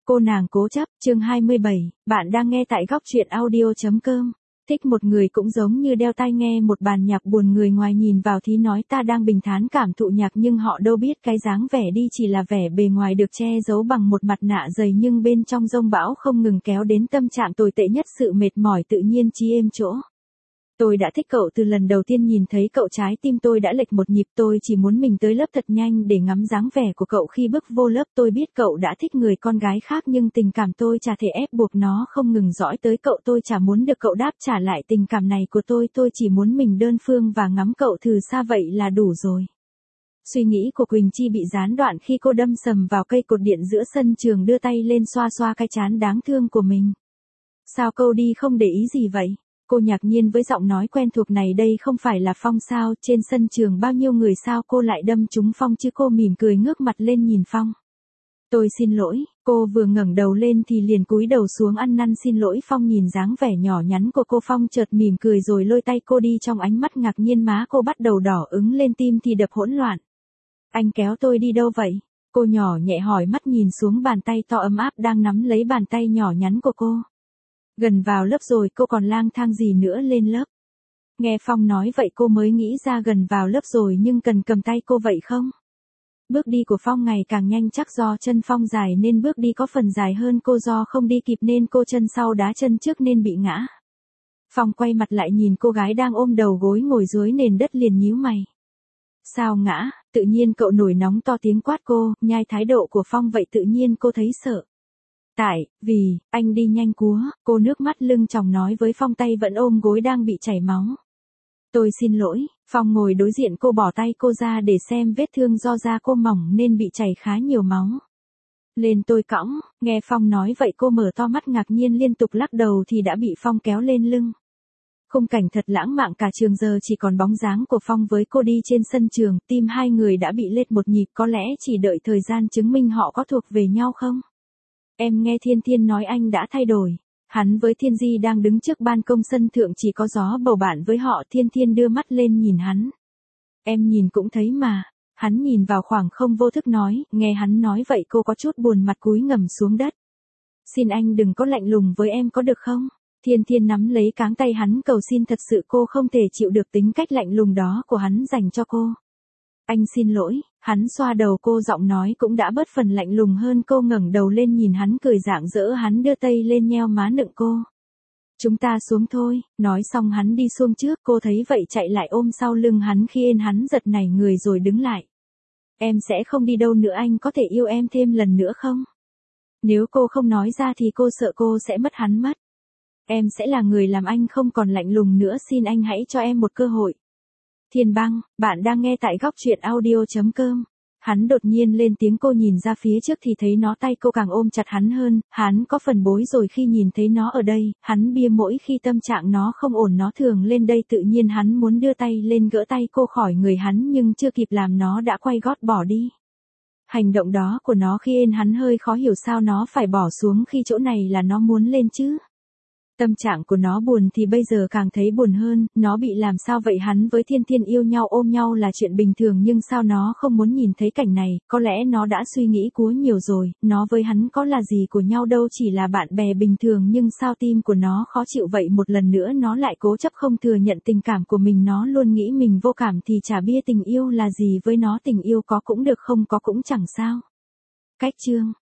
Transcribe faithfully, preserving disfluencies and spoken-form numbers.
Cô nàng cố chấp, chương hai mươi bảy, bạn đang nghe tại góc truyện audio.com. Thích một người cũng giống như đeo tai nghe một bản nhạc buồn, người ngoài nhìn vào thì nói ta đang bình thản cảm thụ nhạc, nhưng họ đâu biết cái dáng vẻ đi chỉ là vẻ bề ngoài được che giấu bằng một mặt nạ dày, nhưng bên trong dông bão không ngừng kéo đến tâm trạng tồi tệ nhất, sự mệt mỏi tự nhiên chí êm chỗ. Tôi đã thích cậu từ lần đầu tiên nhìn thấy cậu, trái tim tôi đã lệch một nhịp, tôi chỉ muốn mình tới lớp thật nhanh để ngắm dáng vẻ của cậu khi bước vô lớp. Tôi biết cậu đã thích người con gái khác, nhưng tình cảm tôi chả thể ép buộc nó không ngừng dõi tới cậu, tôi chả muốn được cậu đáp trả lại tình cảm này của tôi, tôi chỉ muốn mình đơn phương và ngắm cậu từ xa vậy là đủ rồi. Suy nghĩ của Quỳnh Chi bị gián đoạn khi cô đâm sầm vào cây cột điện giữa sân trường, đưa tay lên xoa xoa cái trán đáng thương của mình. Sao cô đi không để ý gì vậy? Cô ngạc nhiên với giọng nói quen thuộc này, đây không phải là Phong sao, trên sân trường bao nhiêu người sao cô lại đâm trúng Phong chứ? Cô mỉm cười ngước mặt lên nhìn Phong. Tôi xin lỗi. Cô vừa ngẩng đầu lên thì liền cúi đầu xuống ăn năn xin lỗi. Phong nhìn dáng vẻ nhỏ nhắn của cô, Phong chợt mỉm cười rồi lôi tay cô đi, trong ánh mắt ngạc nhiên má cô bắt đầu đỏ ửng lên, tim thì đập hỗn loạn. Anh kéo tôi đi đâu vậy? Cô nhỏ nhẹ hỏi, mắt nhìn xuống bàn tay to ấm áp đang nắm lấy bàn tay nhỏ nhắn của cô. Gần vào lớp rồi, cô còn lang thang gì nữa, lên lớp. Nghe Phong nói vậy cô mới nghĩ ra gần vào lớp rồi nhưng cần cầm tay cô vậy không? Bước đi của Phong ngày càng nhanh, chắc do chân Phong dài nên bước đi có phần dài hơn cô, do không đi kịp nên cô chân sau đá chân trước nên bị ngã. Phong quay mặt lại nhìn cô gái đang ôm đầu gối ngồi dưới nền đất liền nhíu mày. Sao ngã? Tự nhiên cậu nổi nóng to tiếng quát cô, nhai thái độ của Phong vậy tự nhiên cô thấy sợ. Tại, vì, anh đi nhanh quá, cô nước mắt lưng tròng nói với Phong, tay vẫn ôm gối đang bị chảy máu. Tôi xin lỗi. Phong ngồi đối diện cô, bỏ tay cô ra để xem vết thương, do da cô mỏng nên bị chảy khá nhiều máu. Lên tôi cõng. Nghe Phong nói vậy cô mở to mắt ngạc nhiên liên tục lắc đầu thì đã bị Phong kéo lên lưng. Khung cảnh thật lãng mạn, cả trường giờ chỉ còn bóng dáng của Phong với cô đi trên sân trường, tim hai người đã bị lệch một nhịp, có lẽ chỉ đợi thời gian chứng minh họ có thuộc về nhau không? Em nghe Thiên Thiên nói anh đã thay đổi. Hắn với Thiên Di đang đứng trước ban công sân thượng, chỉ có gió bầu bạn với họ. Thiên Thiên đưa mắt lên nhìn hắn. Em nhìn cũng thấy mà. Hắn nhìn vào khoảng không vô thức nói. Nghe hắn nói vậy cô có chút buồn, mặt cúi ngầm xuống đất. Xin anh đừng có lạnh lùng với em có được không? Thiên Thiên nắm lấy cáng tay hắn cầu xin, thật sự cô không thể chịu được tính cách lạnh lùng đó của hắn dành cho cô. Anh xin lỗi. Hắn xoa đầu cô, giọng nói cũng đã bớt phần lạnh lùng hơn. Cô ngẩng đầu lên nhìn hắn cười rạng rỡ, hắn đưa tay lên nheo má nựng cô. Chúng ta xuống thôi. Nói xong hắn đi xuống trước, cô thấy vậy chạy lại ôm sau lưng hắn, khi ên hắn giật nảy người rồi đứng lại. Em sẽ không đi đâu nữa, anh có thể yêu em thêm lần nữa không? Nếu cô không nói ra thì cô sợ cô sẽ mất hắn mất. Em sẽ là người làm anh không còn lạnh lùng nữa, xin anh hãy cho em một cơ hội. Thiên Băng, bạn đang nghe tại góc truyện audio.com. Hắn đột nhiên lên tiếng, cô nhìn ra phía trước thì thấy nó, tay cô càng ôm chặt hắn hơn, hắn có phần bối rồi khi nhìn thấy nó ở đây, hắn bia mỗi khi tâm trạng nó không ổn, nó thường lên đây, tự nhiên hắn muốn đưa tay lên gỡ tay cô khỏi người hắn, nhưng chưa kịp làm nó đã quay gót bỏ đi. Hành động đó của nó khi ên hắn hơi khó hiểu, sao nó phải bỏ xuống khi chỗ này là nó muốn lên chứ? Tâm trạng của nó buồn thì bây giờ càng thấy buồn hơn, nó bị làm sao vậy? Hắn với Thiên Thiên yêu nhau ôm nhau là chuyện bình thường, nhưng sao nó không muốn nhìn thấy cảnh này? Có lẽ nó đã suy nghĩ quá nhiều rồi, nó với hắn có là gì của nhau đâu, chỉ là bạn bè bình thường, nhưng sao tim của nó khó chịu vậy? Một lần nữa nó lại cố chấp không thừa nhận tình cảm của mình, nó luôn nghĩ mình vô cảm thì chả bia tình yêu là gì với nó, tình yêu có cũng được, không có cũng chẳng sao. Cách chương.